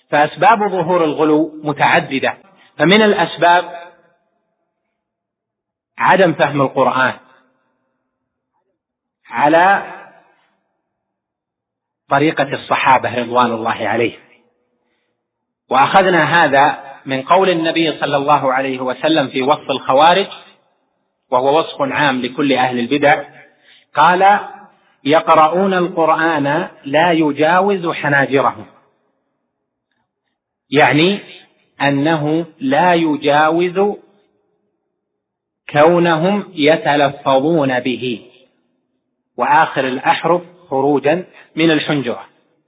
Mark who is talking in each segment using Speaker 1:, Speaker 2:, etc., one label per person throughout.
Speaker 1: فأسباب ظهور الغلو متعددة. فمن الأسباب عدم فهم القرآن على طريقة الصحابة رضوان الله عليهم، وأخذنا هذا من قول النبي صلى الله عليه وسلم في وصف الخوارج، وهو وصف عام لكل أهل البدع، قال: يقرؤون القرآن لا يجاوز حناجرهم، يعني أنه لا يجاوز كونهم يتلفظون به، وآخر الأحرف خروجا من الحنجرة،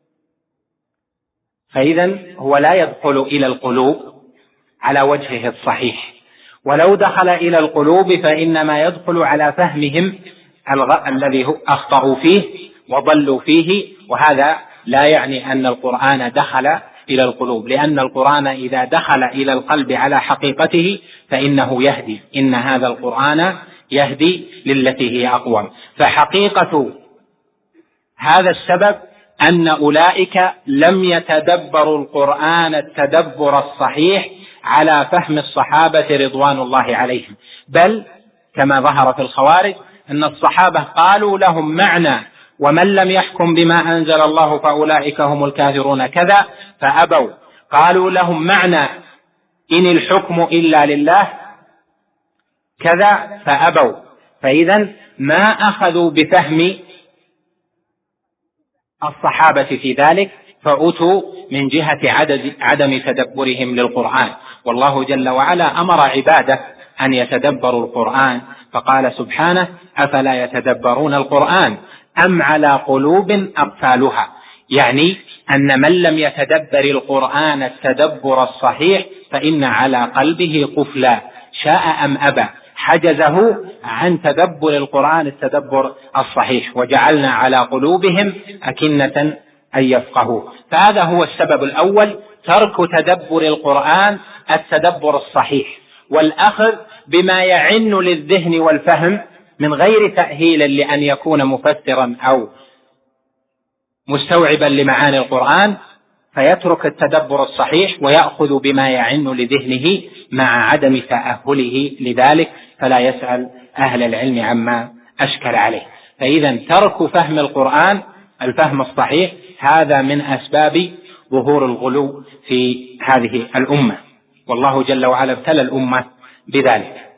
Speaker 1: فإذن هو لا يدخل إلى القلوب على وجهه الصحيح، ولو دخل إلى القلوب فإنما يدخل على فهمهم الذي أخطأوا فيه وضلوا فيه، وهذا لا يعني أن القرآن دخل إلى القلوب، لأن القرآن إذا دخل إلى القلب على حقيقته فإنه يهدي، إن هذا القرآن يهدي للتي هي أقوم. فحقيقة هذا السبب أن أولئك لم يتدبروا القرآن التدبر الصحيح على فهم الصحابة رضوان الله عليهم، بل كما ظهر في الخوارج أن الصحابة قالوا لهم معنى: ومن لم يحكم بما أنزل الله فأولئك هم الكافرون كذا، فأبوا. قالوا لهم معنى: إن الحكم إلا لله كذا، فأبوا. فإذن ما أخذوا بفهم الصحابة في ذلك، فأتوا من جهة عدم تدبرهم للقرآن. والله جل وعلا أمر عباده أن يتدبروا القرآن، فقال سبحانه: أفلا يتدبرون القرآن أم على قلوب أقفالها، يعني أن من لم يتدبر القرآن التدبر الصحيح فإن على قلبه قفلا، شاء أم أبى، حجزه عن تدبر القرآن التدبر الصحيح، وجعلنا على قلوبهم أكنة أن يفقهوا. فهذا هو السبب الأول، ترك تدبر القرآن التدبر الصحيح، والأخذ بما يعن للذهن والفهم من غير تأهيل لأن يكون مفسرا أو مستوعبا لمعاني القرآن، فيترك التدبر الصحيح ويأخذ بما يعن لذهنه مع عدم تأهله لذلك، فلا يسأل أهل العلم عما أشكل عليه. فإذا ترك فهم القرآن الفهم الصحيح هذا من أسباب ظهور الغلو في هذه الأمة، والله جل وعلا ابتلى الأمة بذلك.